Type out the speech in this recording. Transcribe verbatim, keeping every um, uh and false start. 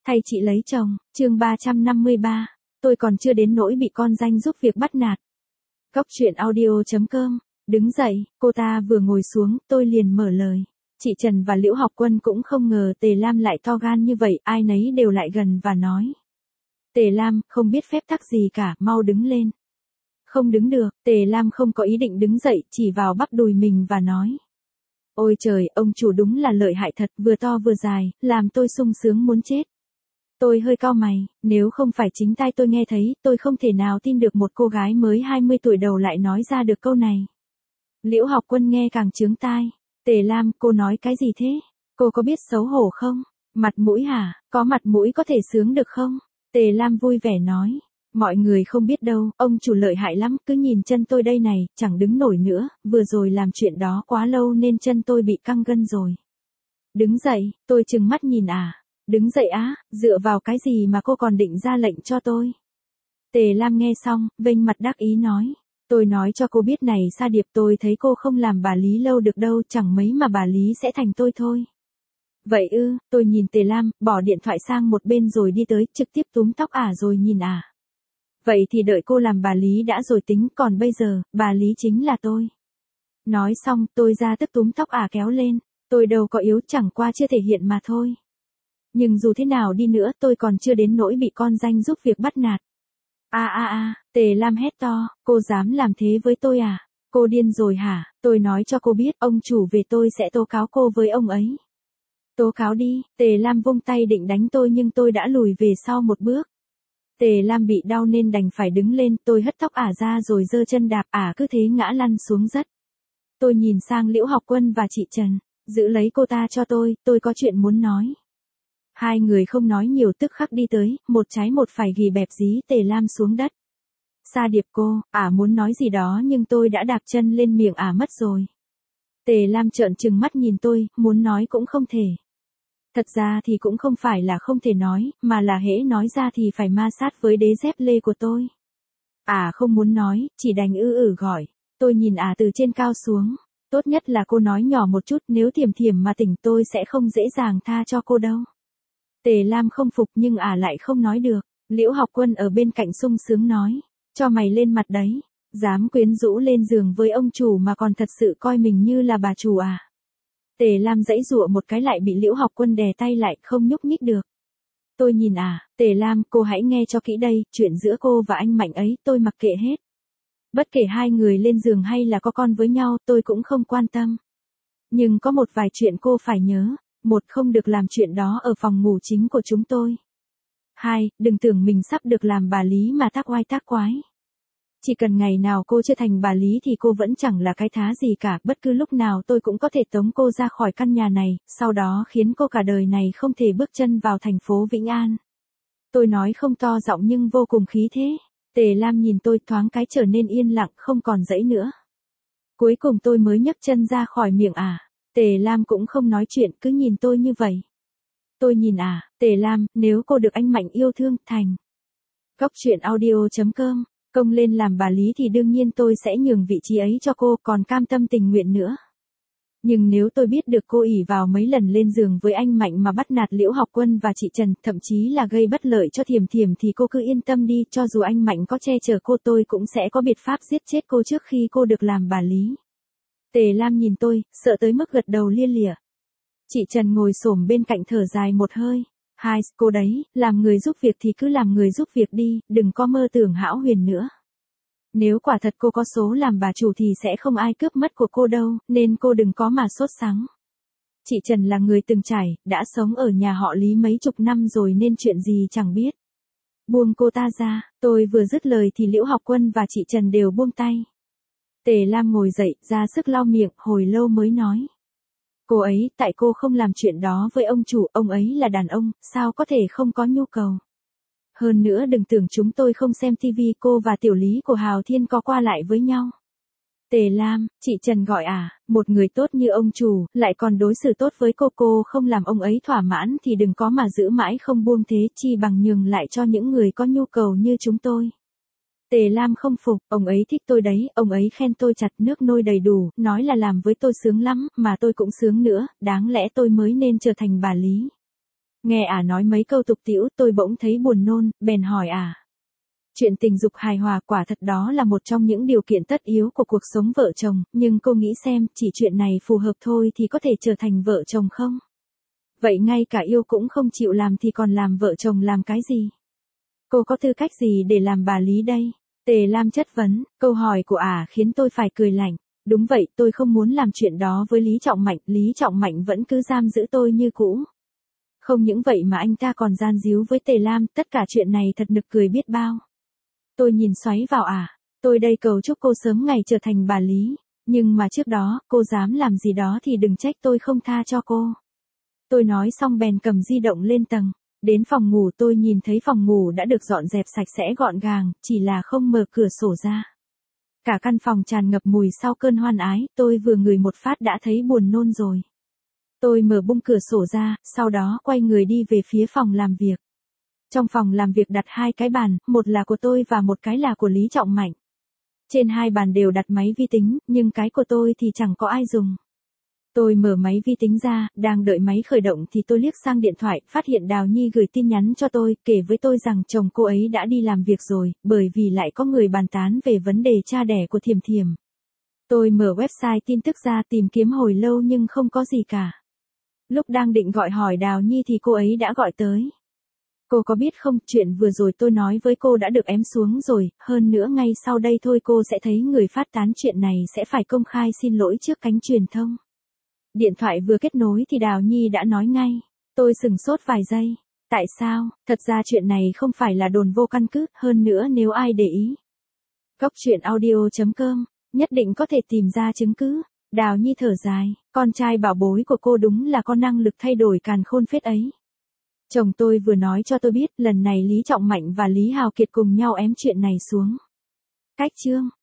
Thay chị lấy chồng, chương ba trăm năm mươi ba, tôi còn chưa đến nỗi bị con danh giúp việc bắt nạt. Góc truyện audio chấm com, đứng dậy, cô ta vừa ngồi xuống, tôi liền mở lời. Chị Trần và Liễu Học Quân cũng không ngờ Tề Lam lại to gan như vậy, ai nấy đều lại gần và nói. Tề Lam, không biết phép tắc gì cả, mau đứng lên. Không đứng được, Tề Lam không có ý định đứng dậy, chỉ vào bắp đùi mình và nói. Ôi trời, ông chủ đúng là lợi hại thật, vừa to vừa dài, làm tôi sung sướng muốn chết. Tôi hơi cau mày, nếu không phải chính tai tôi nghe thấy, tôi không thể nào tin được một cô gái mới hai mươi tuổi đầu lại nói ra được câu này. Liễu Học Quân nghe càng chướng tai. Tề Lam, cô nói cái gì thế? Cô có biết xấu hổ không? Mặt mũi hả? Có mặt mũi có thể sướng được không? Tề Lam vui vẻ nói. Mọi người không biết đâu, ông chủ lợi hại lắm, cứ nhìn chân tôi đây này, chẳng đứng nổi nữa, vừa rồi làm chuyện đó quá lâu nên chân tôi bị căng gân rồi. Đứng dậy, tôi trừng mắt nhìn à. Đứng dậy á, dựa vào cái gì mà cô còn định ra lệnh cho tôi? Tề Lam nghe xong, vênh mặt đắc ý nói. Tôi nói cho cô biết này Sa Điệp, tôi thấy cô không làm bà Lý lâu được đâu, chẳng mấy mà bà Lý sẽ thành tôi thôi. Vậy ư, tôi nhìn Tề Lam, bỏ điện thoại sang một bên rồi đi tới, trực tiếp túm tóc ả rồi nhìn ả. Vậy thì đợi cô làm bà Lý đã rồi tính, còn bây giờ, bà Lý chính là tôi. Nói xong, tôi ra tức túm tóc ả kéo lên, tôi đâu có yếu, chẳng qua chưa thể hiện mà thôi. Nhưng dù thế nào đi nữa, tôi còn chưa đến nỗi bị con danh giúp việc bắt nạt. A a a, Tề Lam hét to, cô dám làm thế với tôi à? Cô điên rồi hả? Tôi nói cho cô biết, ông chủ về tôi sẽ tố cáo cô với ông ấy. Tố cáo đi, Tề Lam vung tay định đánh tôi nhưng tôi đã lùi về sau một bước. Tề Lam bị đau nên đành phải đứng lên, tôi hất tóc ả ra rồi giơ chân đạp ả cứ thế ngã lăn xuống đất. Tôi nhìn sang Liễu Học Quân và chị Trần, giữ lấy cô ta cho tôi, tôi có chuyện muốn nói. Hai người không nói nhiều tức khắc đi tới, một trái một phải ghì bẹp dí Tề Lam xuống đất. Sa Điệp cô, ả muốn nói gì đó nhưng tôi đã đạp chân lên miệng ả mất rồi. Tề Lam trợn trừng mắt nhìn tôi, muốn nói cũng không thể. Thật ra thì cũng không phải là không thể nói, mà là hễ nói ra thì phải ma sát với đế dép lê của tôi. Ả không muốn nói, chỉ đành ư ử gọi. Tôi nhìn ả từ trên cao xuống. Tốt nhất là cô nói nhỏ một chút, nếu Thiểm Thiểm mà tỉnh tôi sẽ không dễ dàng tha cho cô đâu. Tề Lam không phục nhưng ả lại không nói được. Liễu Học Quân ở bên cạnh sung sướng nói. Cho mày lên mặt đấy. Dám quyến rũ lên giường với ông chủ mà còn thật sự coi mình như là bà chủ à. Tề Lam giãy giụa một cái lại bị Liễu Học Quân đè tay lại, không nhúc nhích được. Tôi nhìn à, Tề Lam, cô hãy nghe cho kỹ đây, chuyện giữa cô và anh Mạnh ấy, tôi mặc kệ hết. Bất kể hai người lên giường hay là có con với nhau, tôi cũng không quan tâm. Nhưng có một vài chuyện cô phải nhớ. Một, không được làm chuyện đó ở phòng ngủ chính của chúng tôi. Hai, đừng tưởng mình sắp được làm bà Lý mà tác oai tác quái. Chỉ cần ngày nào cô chưa thành bà Lý thì cô vẫn chẳng là cái thá gì cả, bất cứ lúc nào tôi cũng có thể tống cô ra khỏi căn nhà này, sau đó khiến cô cả đời này không thể bước chân vào thành phố Vĩnh An. Tôi nói không to giọng nhưng vô cùng khí thế. Tề Lam nhìn tôi thoáng cái trở nên yên lặng, không còn giãy nữa. Cuối cùng tôi mới nhấc chân ra khỏi miệng ả. Tề Lam cũng không nói chuyện, cứ nhìn tôi như vậy. Tôi nhìn ả, Tề Lam, nếu cô được anh Mạnh yêu thương, thành. Góc truyện audio chấm com, công lên làm bà Lý thì đương nhiên tôi sẽ nhường vị trí ấy cho cô, còn cam tâm tình nguyện nữa. Nhưng nếu tôi biết được cô ỷ vào mấy lần lên giường với anh Mạnh mà bắt nạt Liễu Học Quân và chị Trần, thậm chí là gây bất lợi cho Thiểm Thiểm thì cô cứ yên tâm đi, cho dù anh Mạnh có che chở cô tôi cũng sẽ có biện pháp giết chết cô trước khi cô được làm bà Lý. Tề Lam nhìn tôi, sợ tới mức gật đầu lia lịa. Chị Trần ngồi xổm bên cạnh thở dài một hơi. Hai, cô đấy, làm người giúp việc thì cứ làm người giúp việc đi, đừng có mơ tưởng hão huyền nữa. Nếu quả thật cô có số làm bà chủ thì sẽ không ai cướp mất của cô đâu, nên cô đừng có mà sốt sắng. Chị Trần là người từng trải, đã sống ở nhà họ Lý mấy chục năm rồi nên chuyện gì chẳng biết. Buông cô ta ra, tôi vừa dứt lời thì Liễu Học Quân và chị Trần đều buông tay. Tề Lam ngồi dậy, ra sức lau miệng, hồi lâu mới nói. Cô ấy, tại cô không làm chuyện đó với ông chủ, ông ấy là đàn ông, sao có thể không có nhu cầu. Hơn nữa đừng tưởng chúng tôi không xem tivi, cô và tiểu Lý của Hào Thiên có qua lại với nhau. Tề Lam, chị Trần gọi à, một người tốt như ông chủ, lại còn đối xử tốt với cô, cô không làm ông ấy thỏa mãn thì đừng có mà giữ mãi không buông thế, chi bằng nhường lại cho những người có nhu cầu như chúng tôi. Tề Lam không phục, ông ấy thích tôi đấy, ông ấy khen tôi chặt nước nôi đầy đủ, nói là làm với tôi sướng lắm, mà tôi cũng sướng nữa, đáng lẽ tôi mới nên trở thành bà Lý. Nghe ả nói mấy câu tục tĩu tôi bỗng thấy buồn nôn, bèn hỏi ả. Chuyện tình dục hài hòa quả thật đó là một trong những điều kiện tất yếu của cuộc sống vợ chồng, nhưng cô nghĩ xem, chỉ chuyện này phù hợp thôi thì có thể trở thành vợ chồng không? Vậy ngay cả yêu cũng không chịu làm thì còn làm vợ chồng làm cái gì? Cô có tư cách gì để làm bà Lý đây? Tề Lam chất vấn, câu hỏi của ả khiến tôi phải cười lạnh. Đúng vậy, tôi không muốn làm chuyện đó với Lý Trọng Mạnh, Lý Trọng Mạnh vẫn cứ giam giữ tôi như cũ. Không những vậy mà anh ta còn gian díu với Tề Lam, tất cả chuyện này thật nực cười biết bao. Tôi nhìn xoáy vào ả, tôi đây cầu chúc cô sớm ngày trở thành bà Lý, nhưng mà trước đó, cô dám làm gì đó thì đừng trách tôi không tha cho cô. Tôi nói xong bèn cầm di động lên tầng, đến phòng ngủ tôi nhìn thấy phòng ngủ đã được dọn dẹp sạch sẽ gọn gàng, chỉ là không mở cửa sổ ra. Cả căn phòng tràn ngập mùi sau cơn hoan ái, tôi vừa ngửi một phát đã thấy buồn nôn rồi. Tôi mở bung cửa sổ ra, sau đó quay người đi về phía phòng làm việc. Trong phòng làm việc đặt hai cái bàn, một là của tôi và một cái là của Lý Trọng Mạnh. Trên hai bàn đều đặt máy vi tính, nhưng cái của tôi thì chẳng có ai dùng. Tôi mở máy vi tính ra, đang đợi máy khởi động thì tôi liếc sang điện thoại, phát hiện Đào Nhi gửi tin nhắn cho tôi, kể với tôi rằng chồng cô ấy đã đi làm việc rồi, bởi vì lại có người bàn tán về vấn đề cha đẻ của Thiềm Thiềm. Tôi mở website tin tức ra tìm kiếm hồi lâu nhưng không có gì cả. Lúc đang định gọi hỏi Đào Nhi thì cô ấy đã gọi tới. Cô có biết không, chuyện vừa rồi tôi nói với cô đã được ém xuống rồi, hơn nữa ngay sau đây thôi cô sẽ thấy người phát tán chuyện này sẽ phải công khai xin lỗi trước cánh truyền thông. Điện thoại vừa kết nối thì Đào Nhi đã nói ngay. Tôi sửng sốt vài giây. Tại sao? Thật ra chuyện này không phải là đồn vô căn cứ, hơn nữa nếu ai để ý. Góc truyện audio chấm com, nhất định có thể tìm ra chứng cứ. Đào Nhi thở dài, con trai bảo bối của cô đúng là có năng lực thay đổi càn khôn phết ấy. Chồng tôi vừa nói cho tôi biết lần này Lý Trọng Mạnh và Lý Hào Kiệt cùng nhau ém chuyện này xuống. Cách chương.